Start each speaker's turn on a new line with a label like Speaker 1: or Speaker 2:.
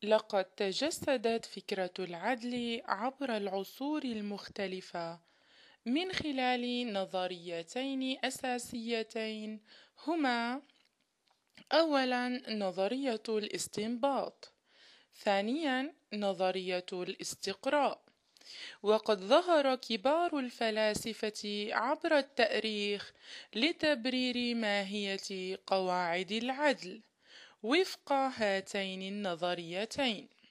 Speaker 1: لقد تجسدت فكرة العدل عبر العصور المختلفة من خلال نظريتين أساسيتين هما: أولاً نظرية الاستنباط، ثانياً نظرية الاستقراء. وقد ظهر كبار الفلاسفة عبر التاريخ لتبرير ماهية قواعد العدل وفق هاتين النظريتين.